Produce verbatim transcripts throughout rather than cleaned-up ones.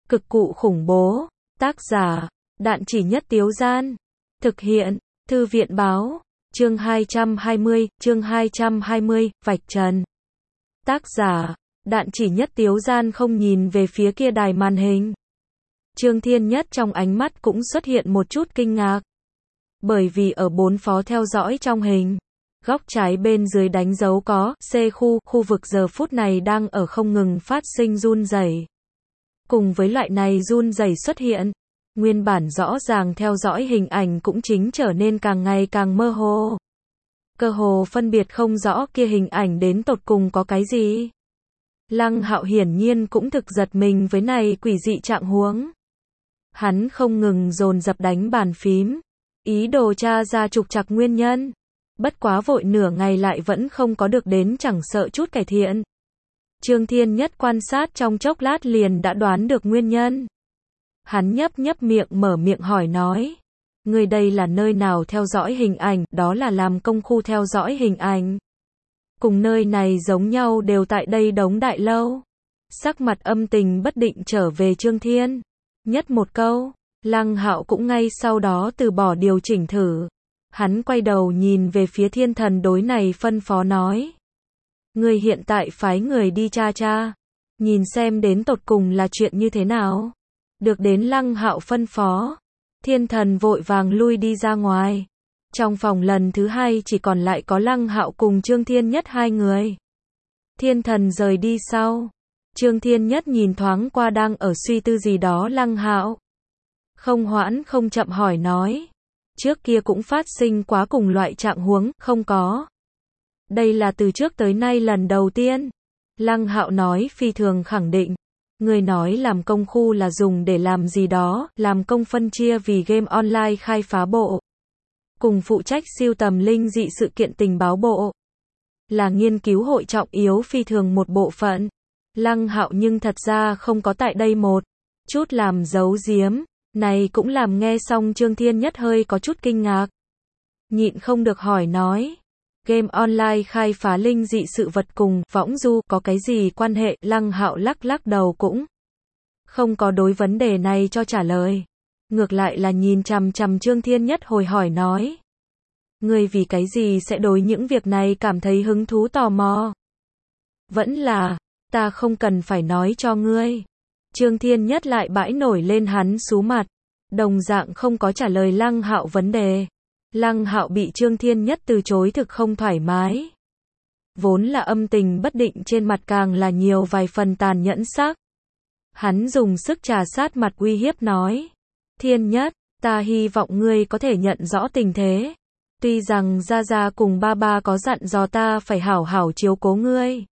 Cực cụ khủng bố. Tác giả, Đạn Chỉ Nhất Tiếu Gian. Thực hiện, Thư viện Báo. Chương hai trăm hai mươi, chương hai trăm hai mươi, vạch trần. Tác giả, Đạn Chỉ Nhất Tiếu Gian không nhìn về phía kia đài màn hình. Trương Thiên Nhất trong ánh mắt cũng xuất hiện một chút kinh ngạc. Bởi vì ở bốn phó theo dõi trong hình, góc trái bên dưới đánh dấu có C khu, khu vực giờ phút này đang ở không ngừng phát sinh run rẩy. Cùng với loại này run rẩy xuất hiện, nguyên bản rõ ràng theo dõi hình ảnh cũng chính trở nên càng ngày càng mơ hồ. Cơ hồ phân biệt không rõ kia hình ảnh đến tột cùng có cái gì. Lăng Hạo hiển nhiên cũng thực giật mình với này quỷ dị trạng huống. Hắn không ngừng dồn dập đánh bàn phím, ý đồ tra ra trục trặc nguyên nhân. Bất quá vội nửa ngày lại vẫn không có được đến chẳng sợ chút cải thiện. Trương Thiên Nhất quan sát trong chốc lát liền đã đoán được nguyên nhân. Hắn nhấp nhấp miệng mở miệng hỏi nói. Người đây là nơi nào theo dõi hình ảnh, đó là làm công khu theo dõi hình ảnh. Cùng nơi này giống nhau đều tại đây đống đại lâu. Sắc mặt âm tình bất định trở về Trương Thiên Nhất một câu. Lăng Hạo cũng ngay sau đó từ bỏ điều chỉnh thử. Hắn quay đầu nhìn về phía Thiên Thần đối này phân phó nói. Người hiện tại phái người đi tra tra. Nhìn xem đến tột cùng là chuyện như thế nào. Được đến Lăng Hạo phân phó. Thiên Thần vội vàng lui đi ra ngoài. Trong phòng lần thứ hai chỉ còn lại có Lăng Hạo cùng Trương Thiên Nhất hai người. Thiên Thần rời đi sau. Trương Thiên Nhất nhìn thoáng qua đang ở suy tư gì đó Lăng Hạo. Không hoãn không chậm hỏi nói. Trước kia cũng phát sinh quá cùng loại trạng huống, không có. Đây là từ trước tới nay lần đầu tiên. Lăng Hạo nói phi thường khẳng định. Người nói làm công khu là dùng để làm gì đó, làm công phân chia vì game online khai phá bộ. Cùng phụ trách siêu tầm linh dị sự kiện tình báo bộ. Là nghiên cứu hội trọng yếu phi thường một bộ phận. Lăng Hạo nhưng thật ra không có tại đây một chút làm giấu giếm. Này cũng làm nghe xong Trương Thiên Nhất hơi có chút kinh ngạc. Nhịn không được hỏi nói. Game online khai phá linh dị sự vật cùng võng du có cái gì quan hệ? Lăng Hạo lắc lắc đầu cũng không có đối vấn đề này cho trả lời. Ngược lại là nhìn chằm chằm Trương Thiên Nhất hồi hỏi nói. Ngươi vì cái gì sẽ đối những việc này cảm thấy hứng thú tò mò? Vẫn là, ta không cần phải nói cho ngươi. Trương Thiên Nhất lại bãi nổi lên hắn sú mặt. Đồng dạng không có trả lời Lăng Hạo vấn đề. Lăng Hạo bị Trương Thiên Nhất từ chối thực không thoải mái. Vốn là âm tình bất định trên mặt càng là nhiều vài phần tàn nhẫn sắc. Hắn dùng sức trà sát mặt uy hiếp nói. Thiên Nhất, ta hy vọng ngươi có thể nhận rõ tình thế. Tuy rằng Gia Gia cùng ba ba có dặn dò ta phải hảo hảo chiếu cố ngươi.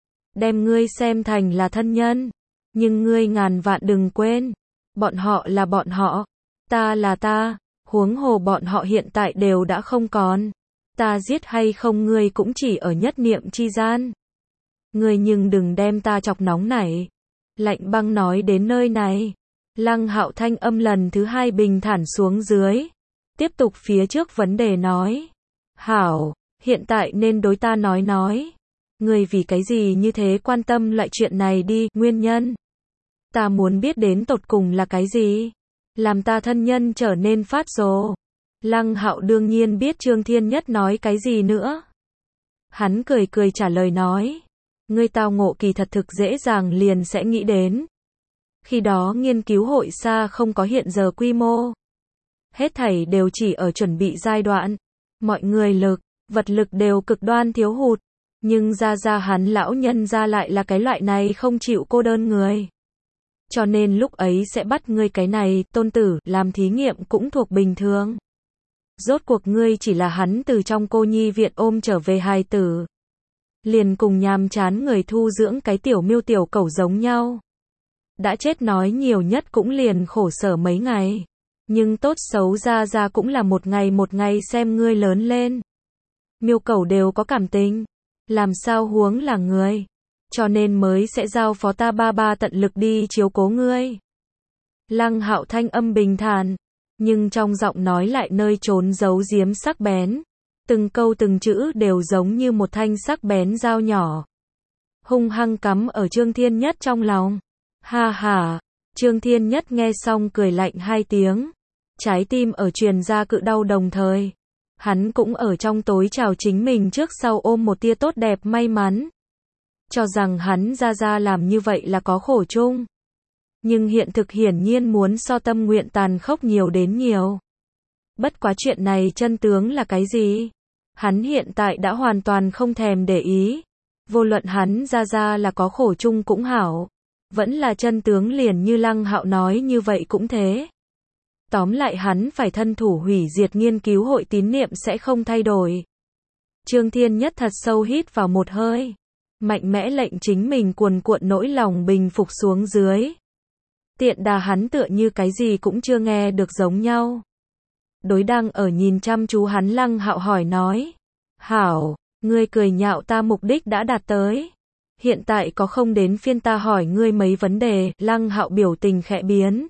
Đem ngươi xem thành là thân nhân. Nhưng ngươi ngàn vạn đừng quên. Bọn họ là bọn họ. Ta là ta. Huống hồ bọn họ hiện tại đều đã không còn. Ta giết hay không ngươi cũng chỉ ở nhất niệm chi gian. Ngươi nhưng đừng đem ta chọc nóng nảy. Lạnh băng nói đến nơi này. Lăng Hạo thanh âm lần thứ hai bình thản xuống dưới. Tiếp tục phía trước vấn đề nói. Hảo, hiện tại nên đối ta nói nói. Ngươi vì cái gì như thế quan tâm loại chuyện này đi, nguyên nhân. Ta muốn biết đến tột cùng là cái gì. Làm ta thân nhân trở nên phát rồ. Lăng Hạo đương nhiên biết Trương Thiên Nhất nói cái gì nữa. Hắn cười cười trả lời nói. Ngươi tao ngộ kỳ thật thực dễ dàng liền sẽ nghĩ đến. Khi đó nghiên cứu hội xa không có hiện giờ quy mô. Hết thảy đều chỉ ở chuẩn bị giai đoạn. Mọi người lực, vật lực đều cực đoan thiếu hụt. Nhưng ra ra hắn lão nhân ra lại là cái loại này không chịu cô đơn người. Cho nên lúc ấy sẽ bắt ngươi cái này, tôn tử, làm thí nghiệm cũng thuộc bình thường. Rốt cuộc ngươi chỉ là hắn từ trong cô nhi viện ôm trở về hài tử. Liền cùng nhàm chán người thu dưỡng cái tiểu miêu tiểu cẩu giống nhau. Đã chết nói nhiều nhất cũng liền khổ sở mấy ngày. Nhưng tốt xấu ra ra cũng là một ngày một ngày xem ngươi lớn lên. Miêu cẩu đều có cảm tình. Làm sao huống là người. Cho nên mới sẽ giao phó ta ba ba tận lực đi chiếu cố ngươi. Lăng Hạo thanh âm bình thản. Nhưng trong giọng nói lại nơi trốn giấu giếm sắc bén. Từng câu từng chữ đều giống như một thanh sắc bén dao nhỏ. Hung hăng cắm ở Trương Thiên Nhất trong lòng. Ha ha, Trương Thiên Nhất nghe xong cười lạnh hai tiếng. Trái tim ở truyền ra cự đau đồng thời. Hắn cũng ở trong tối chào chính mình trước sau ôm một tia tốt đẹp may mắn. Cho rằng hắn ra ra làm như vậy là có khổ chung. Nhưng hiện thực hiển nhiên muốn so tâm nguyện tàn khốc nhiều đến nhiều. Bất quá chuyện này chân tướng là cái gì? Hắn hiện tại đã hoàn toàn không thèm để ý. Vô luận hắn ra ra là có khổ chung cũng hảo. Vẫn là chân tướng liền như Lăng Hạo nói như vậy cũng thế. Tóm lại hắn phải thân thủ hủy diệt nghiên cứu hội tín niệm sẽ không thay đổi. Trương Thiên Nhất thật sâu hít vào một hơi. Mạnh mẽ lệnh chính mình cuồn cuộn nỗi lòng bình phục xuống dưới. Tiện đà hắn tựa như cái gì cũng chưa nghe được giống nhau. Đối đang ở nhìn chăm chú hắn Lăng Hạo hỏi nói. Hảo, ngươi cười nhạo ta mục đích đã đạt tới. Hiện tại có không đến phiên ta hỏi ngươi mấy vấn đề. Lăng Hạo biểu tình khẽ biến.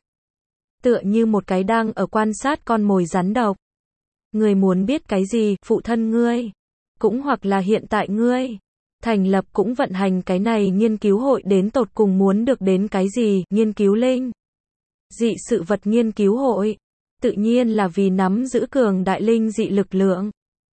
Tựa như một cái đang ở quan sát con mồi rắn độc. Ngươi muốn biết cái gì, phụ thân ngươi? Cũng hoặc là hiện tại ngươi? Thành lập cũng vận hành cái này nghiên cứu hội đến tột cùng muốn được đến cái gì, nghiên cứu linh. Dị sự vật nghiên cứu hội. Tự nhiên là vì nắm giữ cường đại linh dị lực lượng.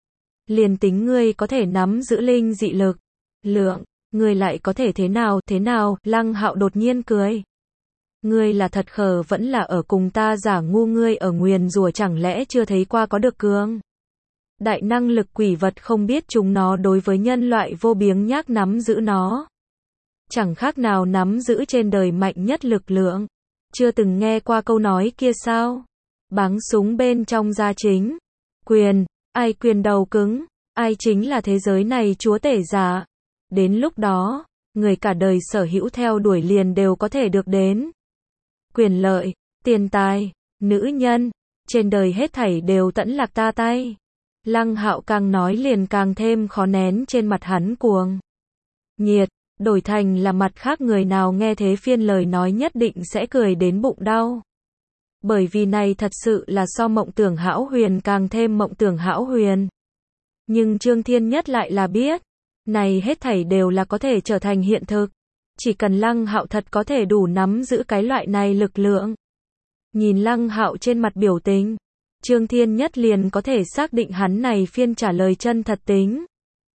Liền tính ngươi có thể nắm giữ linh dị lực lượng, ngươi lại có thể thế nào, thế nào, Lăng Hạo đột nhiên cười. Ngươi là thật khờ vẫn là ở cùng ta giả ngu ngươi ở nguyền rủa chẳng lẽ chưa thấy qua có được cường. Đại năng lực quỷ vật không biết chúng nó đối với nhân loại vô biếng nhác nắm giữ nó. Chẳng khác nào nắm giữ trên đời mạnh nhất lực lượng. Chưa từng nghe qua câu nói kia sao? Báng súng bên trong gia chính. Quyền, ai quyền đầu cứng, ai chính là thế giới này chúa tể giả. Đến lúc đó, người cả đời sở hữu theo đuổi liền đều có thể được đến. Quyền lợi, tiền tài, nữ nhân, trên đời hết thảy đều tẫn lạc ta tay. Lăng Hạo càng nói liền càng thêm khó nén trên mặt hắn cuồng nhiệt, đổi thành là mặt khác người nào nghe thế phiên lời nói nhất định sẽ cười đến bụng đau. Bởi vì này thật sự là so mộng tưởng hão huyền càng thêm mộng tưởng hão huyền. Nhưng Trương Thiên Nhất lại là biết, này hết thảy đều là có thể trở thành hiện thực. Chỉ cần Lăng Hạo thật có thể đủ nắm giữ cái loại này lực lượng. Nhìn Lăng Hạo trên mặt biểu tình, Trương Thiên Nhất liền có thể xác định hắn này phiên trả lời chân thật tính.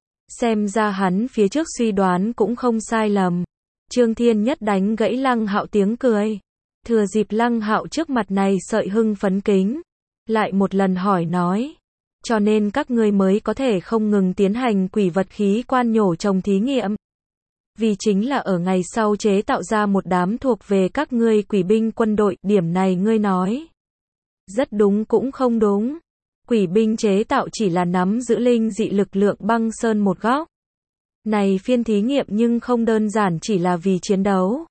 Xem ra hắn phía trước suy đoán cũng không sai lầm. Trương Thiên Nhất đánh gãy Lăng Hạo tiếng cười. Thừa dịp Lăng Hạo trước mặt này sợi hưng phấn kính. Lại một lần hỏi nói. Cho nên các ngươi mới có thể không ngừng tiến hành quỷ vật khí quan nhổ trồng thí nghiệm. Vì chính là ở ngày sau chế tạo ra một đám thuộc về các ngươi quỷ binh quân đội, điểm này ngươi nói. Rất đúng cũng không đúng. Quỷ binh chế tạo chỉ là nắm giữ linh dị lực lượng băng sơn một góc. Này phiên thí nghiệm nhưng không đơn giản chỉ là vì chiến đấu.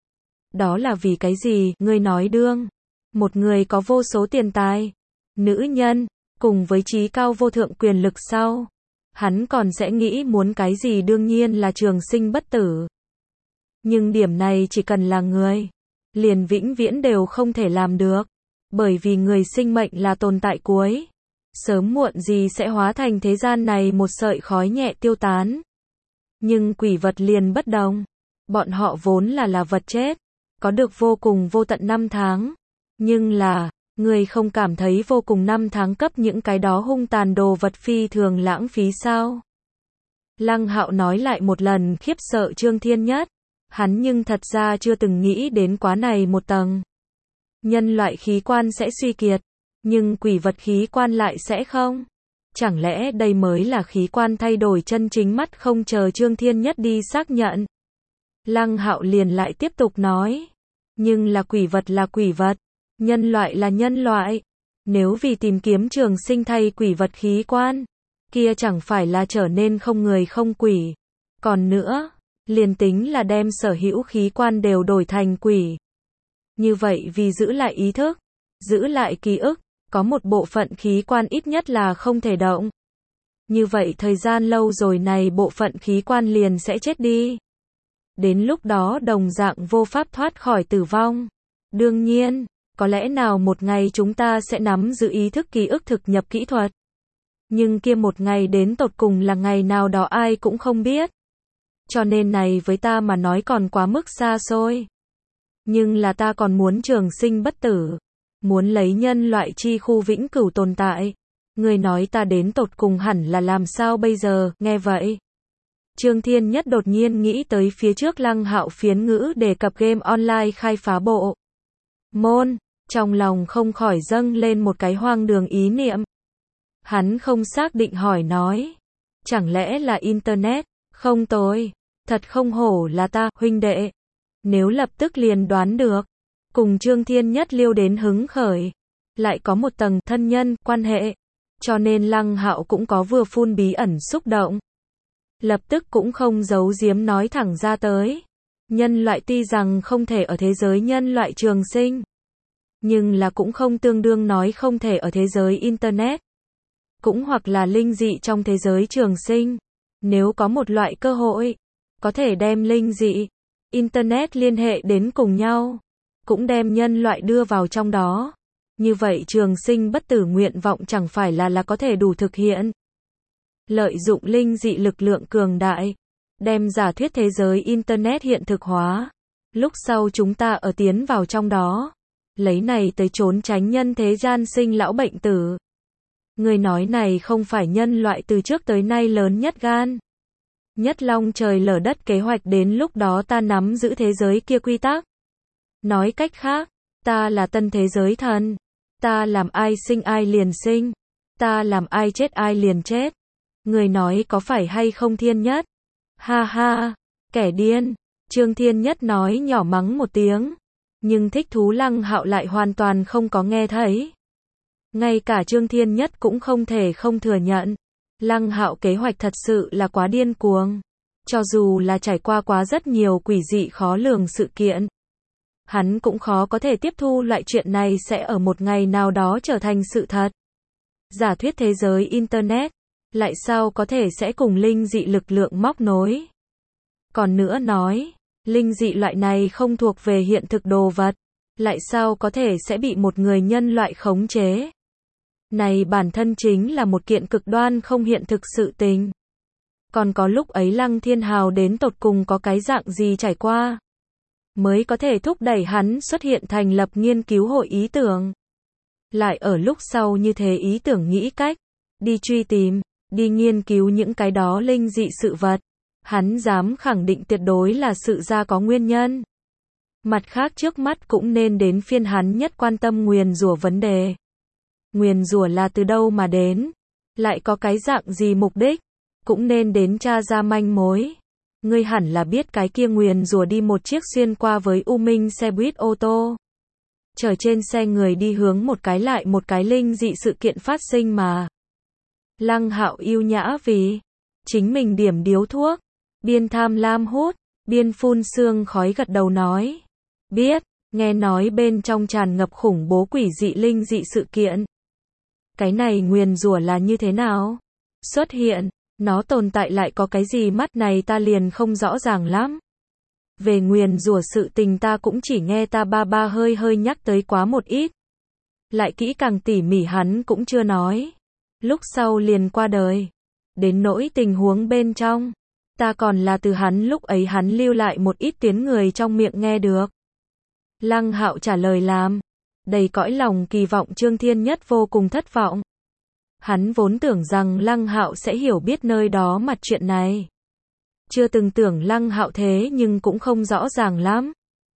Đó là vì cái gì, ngươi nói đương. Một người có vô số tiền tài, nữ nhân, cùng với trí cao vô thượng quyền lực sau. Hắn còn sẽ nghĩ muốn cái gì đương nhiên là trường sinh bất tử. Nhưng điểm này chỉ cần là người, liền vĩnh viễn đều không thể làm được. Bởi vì người sinh mệnh là tồn tại cuối. Sớm muộn gì sẽ hóa thành thế gian này một sợi khói nhẹ tiêu tán. Nhưng quỷ vật liền bất đồng. Bọn họ vốn là là vật chết. Có được vô cùng vô tận năm tháng. Nhưng là, người không cảm thấy vô cùng năm tháng cấp những cái đó hung tàn đồ vật phi thường lãng phí sao? Lăng Hạo nói lại một lần khiếp sợ Trương Thiên Nhất. Hắn nhưng thật ra chưa từng nghĩ đến quá này một tầng. Nhân loại khí quan sẽ suy kiệt, nhưng quỷ vật khí quan lại sẽ không. Chẳng lẽ đây mới là khí quan thay đổi chân chính mắt không chờ Trương Thiên Nhất đi xác nhận. Lăng Hạo liền lại tiếp tục nói. Nhưng là quỷ vật là quỷ vật, nhân loại là nhân loại. Nếu vì tìm kiếm trường sinh thay quỷ vật khí quan, kia chẳng phải là trở nên không người không quỷ. Còn nữa, liền tính là đem sở hữu khí quan đều đổi thành quỷ. Như vậy vì giữ lại ý thức, giữ lại ký ức, có một bộ phận khí quan ít nhất là không thể động. Như vậy thời gian lâu rồi này bộ phận khí quan liền sẽ chết đi. Đến lúc đó đồng dạng vô pháp thoát khỏi tử vong. Đương nhiên, có lẽ nào một ngày chúng ta sẽ nắm giữ ý thức ký ức thực nhập kỹ thuật. Nhưng kia một ngày đến tột cùng là ngày nào đó ai cũng không biết. Cho nên này với ta mà nói còn quá mức xa xôi. Nhưng là ta còn muốn trường sinh bất tử. Muốn lấy nhân loại chi khu vĩnh cửu tồn tại. Người nói ta đến tột cùng hẳn là làm sao bây giờ, nghe vậy. Trương Thiên Nhất đột nhiên nghĩ tới phía trước Lăng Hạo phiến ngữ đề cập game online khai phá bộ môn, trong lòng không khỏi dâng lên một cái hoang đường ý niệm. Hắn không xác định hỏi nói, chẳng lẽ là internet? Không tôi, thật không hổ là ta, huynh đệ. Nếu lập tức liền đoán được, cùng Trương Thiên Nhất liêu đến hứng khởi, lại có một tầng thân nhân quan hệ, cho nên Lăng Hạo cũng có vừa phun bí ẩn xúc động. Lập tức cũng không giấu giếm nói thẳng ra tới. Nhân loại tuy rằng không thể ở thế giới nhân loại trường sinh, nhưng là cũng không tương đương nói không thể ở thế giới internet, cũng hoặc là linh dị trong thế giới trường sinh. Nếu có một loại cơ hội, có thể đem linh dị, internet liên hệ đến cùng nhau, cũng đem nhân loại đưa vào trong đó. Như vậy trường sinh bất tử nguyện vọng chẳng phải là là có thể đủ thực hiện. Lợi dụng linh dị lực lượng cường đại, đem giả thuyết thế giới internet hiện thực hóa. Lúc sau chúng ta ở tiến vào trong đó, lấy này tới trốn tránh nhân thế gian sinh lão bệnh tử. Người nói này không phải nhân loại từ trước tới nay lớn nhất gan, nhất long trời lở đất kế hoạch, đến lúc đó ta nắm giữ thế giới kia quy tắc. Nói cách khác, ta là tân thế giới thần. Ta làm ai sinh ai liền sinh. Ta làm ai chết ai liền chết. Người nói có phải hay không Thiên Nhất? Ha ha, kẻ điên. Trương Thiên Nhất nói nhỏ mắng một tiếng. Nhưng thích thú Lăng Hạo lại hoàn toàn không có nghe thấy. Ngay cả Trương Thiên Nhất cũng không thể không thừa nhận. Lăng Hạo kế hoạch thật sự là quá điên cuồng. Cho dù là trải qua quá rất nhiều quỷ dị khó lường sự kiện, hắn cũng khó có thể tiếp thu loại chuyện này sẽ ở một ngày nào đó trở thành sự thật. Giả thuyết thế giới internet, lại sao có thể sẽ cùng linh dị lực lượng móc nối? Còn nữa nói, linh dị loại này không thuộc về hiện thực đồ vật, lại sao có thể sẽ bị một người nhân loại khống chế? Này bản thân chính là một kiện cực đoan không hiện thực sự tình. Còn có lúc ấy Lăng Thiên Hào đến tột cùng có cái dạng gì trải qua, mới có thể thúc đẩy hắn xuất hiện thành lập nghiên cứu hội ý tưởng. Lại ở lúc sau như thế ý tưởng nghĩ cách, đi truy tìm, đi nghiên cứu những cái đó linh dị sự vật. Hắn dám khẳng định tuyệt đối là sự ra có nguyên nhân. Mặt khác trước mắt cũng nên đến phiên hắn nhất quan tâm nguyền rủa vấn đề. Nguyền rủa là từ đâu mà đến? Lại có cái dạng gì mục đích? Cũng nên đến tra ra manh mối. Ngươi hẳn là biết cái kia nguyền rủa đi một chiếc xuyên qua với U Minh xe buýt ô tô. Chở trên xe người đi hướng một cái lại một cái linh dị sự kiện phát sinh mà. Lăng Hạo yêu nhã vì chính mình điểm điếu thuốc, biên tham lam hút, biên phun sương khói gật đầu nói. Biết, nghe nói bên trong tràn ngập khủng bố quỷ dị linh dị sự kiện. Cái này nguyền rủa là như thế nào? Xuất hiện, nó tồn tại lại có cái gì mắt này ta liền không rõ ràng lắm. Về nguyền rủa sự tình ta cũng chỉ nghe ta ba ba hơi hơi nhắc tới quá một ít. Lại kỹ càng tỉ mỉ hắn cũng chưa nói. Lúc sau liền qua đời. Đến nỗi tình huống bên trong, ta còn là từ hắn lúc ấy hắn lưu lại một ít tiếng người trong miệng nghe được. Lăng Hạo trả lời làm, đầy cõi lòng kỳ vọng. Trương Thiên Nhất vô cùng thất vọng. Hắn vốn tưởng rằng Lăng Hạo sẽ hiểu biết nơi đó mặt chuyện này. Chưa từng tưởng Lăng Hạo thế nhưng cũng không rõ ràng lắm.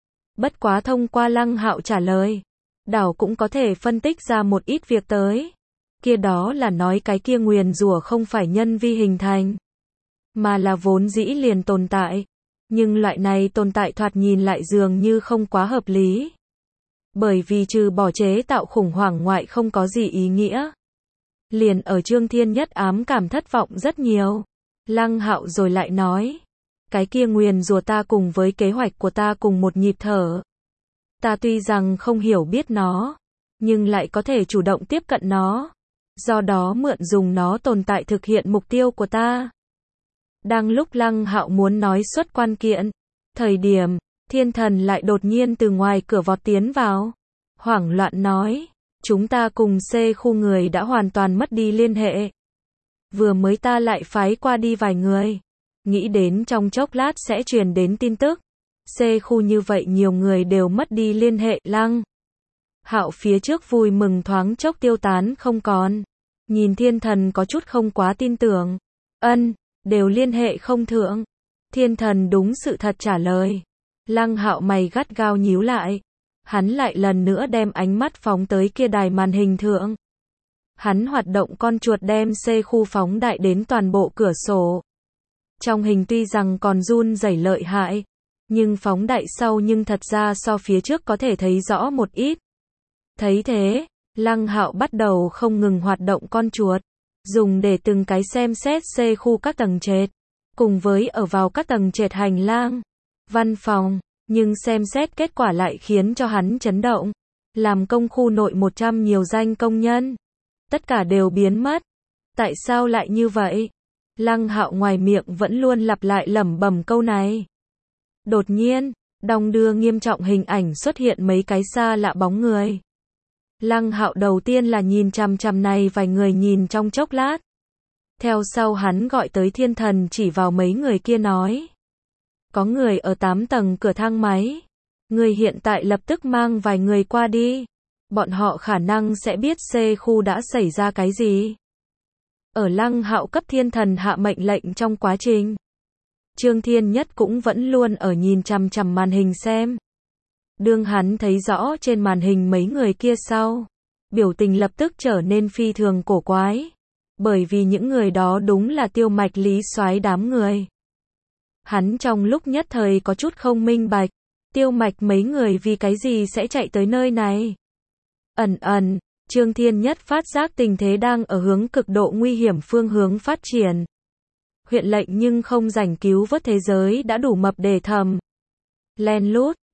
Bất quá thông qua Lăng Hạo trả lời, đảo cũng có thể phân tích ra một ít việc tới. Kia đó là nói cái kia nguyền rủa không phải nhân vi hình thành, mà là vốn dĩ liền tồn tại. Nhưng loại này tồn tại thoạt nhìn lại dường như không quá hợp lý. Bởi vì trừ bỏ chế tạo khủng hoảng ngoại không có gì ý nghĩa. Liền ở Trương Thiên Nhất ám cảm thất vọng rất nhiều. Lăng Hạo rồi lại nói, cái kia nguyền rủa ta cùng với kế hoạch của ta cùng một nhịp thở. Ta tuy rằng không hiểu biết nó, nhưng lại có thể chủ động tiếp cận nó. Do đó mượn dùng nó tồn tại thực hiện mục tiêu của ta. Đang lúc Lăng Hạo muốn nói xuất quan kiện, thời điểm, Thiên Thần lại đột nhiên từ ngoài cửa vọt tiến vào. Hoảng loạn nói, chúng ta cùng C khu người đã hoàn toàn mất đi liên hệ. Vừa mới ta lại phái qua đi vài người, nghĩ đến trong chốc lát sẽ truyền đến tin tức. C khu như vậy nhiều người đều mất đi liên hệ. Lăng Hạo phía trước vui mừng thoáng chốc tiêu tán không còn. Nhìn thiên thần có chút không quá tin tưởng. Ân, đều liên hệ không thượng. Thiên thần đúng sự thật trả lời. Lăng Hạo mày gắt gao nhíu lại. Hắn lại lần nữa đem ánh mắt phóng tới kia đài màn hình thượng. Hắn hoạt động con chuột đem C khu phóng đại đến toàn bộ cửa sổ. Trong hình tuy rằng còn run rẩy lợi hại, nhưng phóng đại sau nhưng thật ra so phía trước có thể thấy rõ một ít. Thấy thế, Lăng Hạo bắt đầu không ngừng hoạt động con chuột, dùng để từng cái xem xét C khu các tầng trệt, cùng với ở vào các tầng trệt hành lang, văn phòng, nhưng xem xét kết quả lại khiến cho hắn chấn động. Làm công khu nội một trăm nhiều danh công nhân, tất cả đều biến mất. Tại sao lại như vậy? Lăng Hạo ngoài miệng vẫn luôn lặp lại lẩm bẩm câu này. Đột nhiên, đong đưa nghiêm trọng hình ảnh xuất hiện mấy cái xa lạ bóng người. Lăng Hạo đầu tiên là nhìn chằm chằm này vài người nhìn trong chốc lát. Theo sau hắn gọi tới thiên thần chỉ vào mấy người kia nói. Có người ở tám tầng cửa thang máy. Người hiện tại lập tức mang vài người qua đi. Bọn họ khả năng sẽ biết C khu đã xảy ra cái gì. Ở Lăng Hạo cấp thiên thần hạ mệnh lệnh trong quá trình, Trương Thiên Nhất cũng vẫn luôn ở nhìn chằm chằm màn hình xem. Đương hắn thấy rõ trên màn hình mấy người kia sau, biểu tình lập tức trở nên phi thường cổ quái. Bởi vì những người đó đúng là Tiêu Mạch Lý Soái đám người. Hắn trong lúc nhất thời có chút không minh bạch, Tiêu Mạch mấy người vì cái gì sẽ chạy tới nơi này. Ẩn ẩn, Trương Thiên Nhất phát giác tình thế đang ở hướng cực độ nguy hiểm phương hướng phát triển. Huyện lệnh nhưng không rảnh cứu vớt thế giới đã đủ mập để thầm. Len lút,